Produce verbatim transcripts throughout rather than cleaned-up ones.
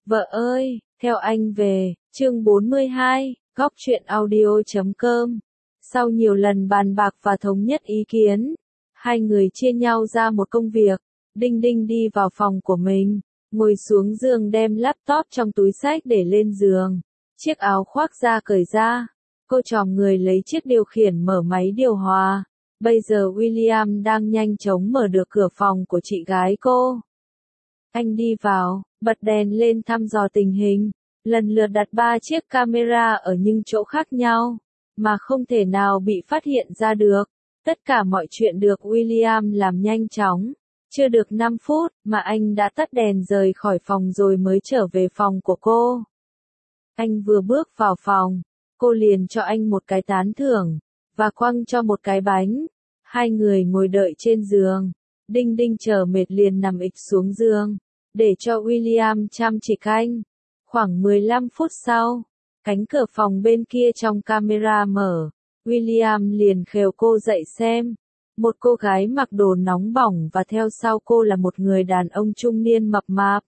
Vợ ơi, theo anh về, chương bốn mươi hai, góc truyện audio chấm com. Sau nhiều lần bàn bạc và thống nhất ý kiến, hai người chia nhau ra một công việc. Đinh Đinh đi vào phòng của mình, ngồi xuống giường đem laptop trong túi xách để lên giường. Chiếc áo khoác da cởi ra, cô chòm người lấy chiếc điều khiển mở máy điều hòa. Bây giờ William đang nhanh chóng mở được cửa phòng của chị gái cô. Anh đi vào, bật đèn lên thăm dò tình hình, lần lượt đặt ba chiếc camera ở những chỗ khác nhau, mà không thể nào bị phát hiện ra được. Tất cả mọi chuyện được William làm nhanh chóng. Chưa được năm phút mà anh đã tắt đèn rời khỏi phòng rồi mới trở về phòng của cô. Anh vừa bước vào phòng, cô liền cho anh một cái tán thưởng, và quăng cho một cái bánh. Hai người ngồi đợi trên giường. Đinh Đinh chờ mệt liền nằm ịch xuống giường, để cho William chăm chỉ canh. Khoảng mười lăm phút sau, cánh cửa phòng bên kia trong camera mở. William liền khều cô dậy xem. Một cô gái mặc đồ nóng bỏng và theo sau cô là một người đàn ông trung niên mập mạp.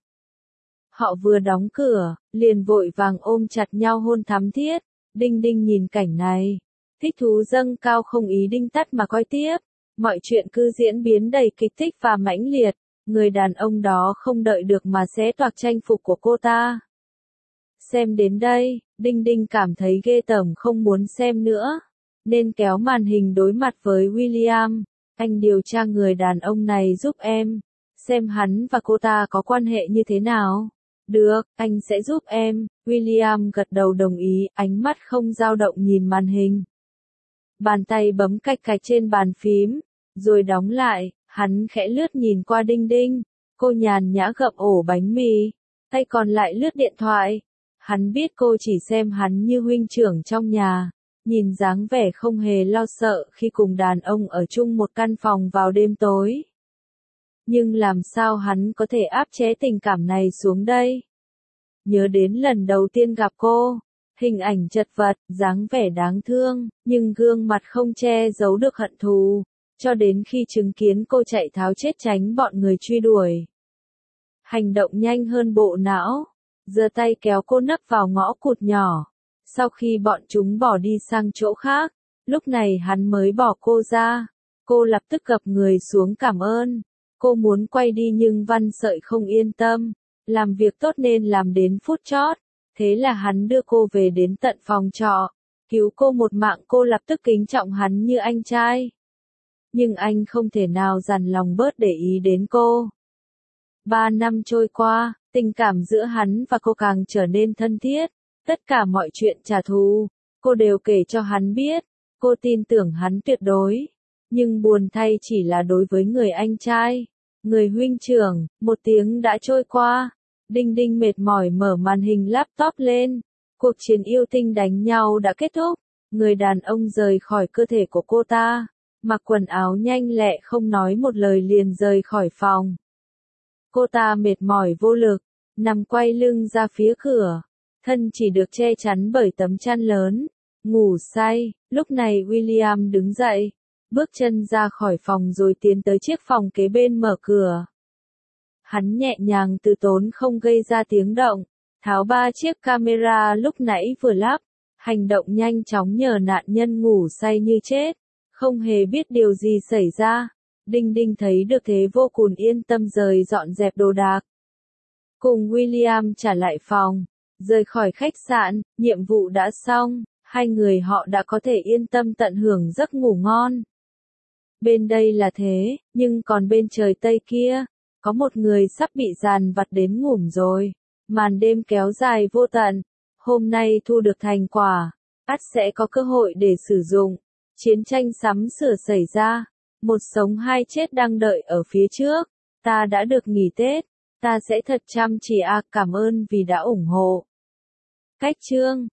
Họ vừa đóng cửa, liền vội vàng ôm chặt nhau hôn thắm thiết. Đinh Đinh nhìn cảnh này, thích thú dâng cao không ý đinh tắt mà coi tiếp. Mọi chuyện cứ diễn biến đầy kịch thích và mãnh liệt. Người đàn ông đó không đợi được mà xé toạc trang phục của cô ta. Xem đến đây, Đinh Đinh cảm thấy ghê tởm không muốn xem nữa, nên kéo màn hình đối mặt với William. Anh điều tra người đàn ông này giúp em, xem hắn và cô ta có quan hệ như thế nào. Được, anh sẽ giúp em. William gật đầu đồng ý, ánh mắt không dao động nhìn màn hình. Bàn tay bấm cạch cạch trên bàn phím, rồi đóng lại. Hắn khẽ lướt nhìn qua Đinh Đinh, cô nhàn nhã gặm ổ bánh mì, tay còn lại lướt điện thoại. Hắn biết cô chỉ xem hắn như huynh trưởng trong nhà, nhìn dáng vẻ không hề lo sợ khi cùng đàn ông ở chung một căn phòng vào đêm tối. Nhưng làm sao hắn có thể áp chế tình cảm này xuống đây? Nhớ đến lần đầu tiên gặp cô, hình ảnh chật vật, dáng vẻ đáng thương, nhưng gương mặt không che giấu được hận thù. Cho đến khi chứng kiến cô chạy tháo chết tránh bọn người truy đuổi. Hành động nhanh hơn bộ não, giơ tay kéo cô nấp vào ngõ cụt nhỏ. Sau khi bọn chúng bỏ đi sang chỗ khác, lúc này hắn mới bỏ cô ra. Cô lập tức gập người xuống cảm ơn. Cô muốn quay đi nhưng Văn Sợi không yên tâm. Làm việc tốt nên làm đến phút chót. Thế là hắn đưa cô về đến tận phòng trọ. Cứu cô một mạng, cô lập tức kính trọng hắn như anh trai. Nhưng anh không thể nào dằn lòng bớt để ý đến cô. Ba năm trôi qua, tình cảm giữa hắn và cô càng trở nên thân thiết. Tất cả mọi chuyện trả thù, cô đều kể cho hắn biết. Cô tin tưởng hắn tuyệt đối. Nhưng buồn thay chỉ là đối với người anh trai, người huynh trưởng. Một tiếng đã trôi qua. Đinh Đinh mệt mỏi mở màn hình laptop lên. Cuộc chiến yêu tinh đánh nhau đã kết thúc. Người đàn ông rời khỏi cơ thể của cô ta. Mặc quần áo nhanh lẹ không nói một lời liền rời khỏi phòng. Cô ta mệt mỏi vô lực, nằm quay lưng ra phía cửa, thân chỉ được che chắn bởi tấm chăn lớn, ngủ say. Lúc này William đứng dậy, bước chân ra khỏi phòng rồi tiến tới chiếc phòng kế bên mở cửa. Hắn nhẹ nhàng từ tốn không gây ra tiếng động, tháo ba chiếc camera lúc nãy vừa lắp, hành động nhanh chóng nhờ nạn nhân ngủ say như chết. Không hề biết điều gì xảy ra. Đinh Đinh thấy được thế vô cùng yên tâm rời dọn dẹp đồ đạc. Cùng William trả lại phòng, rời khỏi khách sạn, nhiệm vụ đã xong, hai người họ đã có thể yên tâm tận hưởng giấc ngủ ngon. Bên đây là thế, nhưng còn bên trời Tây kia, có một người sắp bị dàn vặt đến ngủm rồi. Màn đêm kéo dài vô tận, hôm nay thu được thành quả, ắt sẽ có cơ hội để sử dụng. Chiến tranh sắm sửa xảy ra, một sống hai chết đang đợi ở phía trước. Ta đã được nghỉ Tết, ta sẽ thật chăm chỉ à, cảm ơn vì đã ủng hộ. Cách chương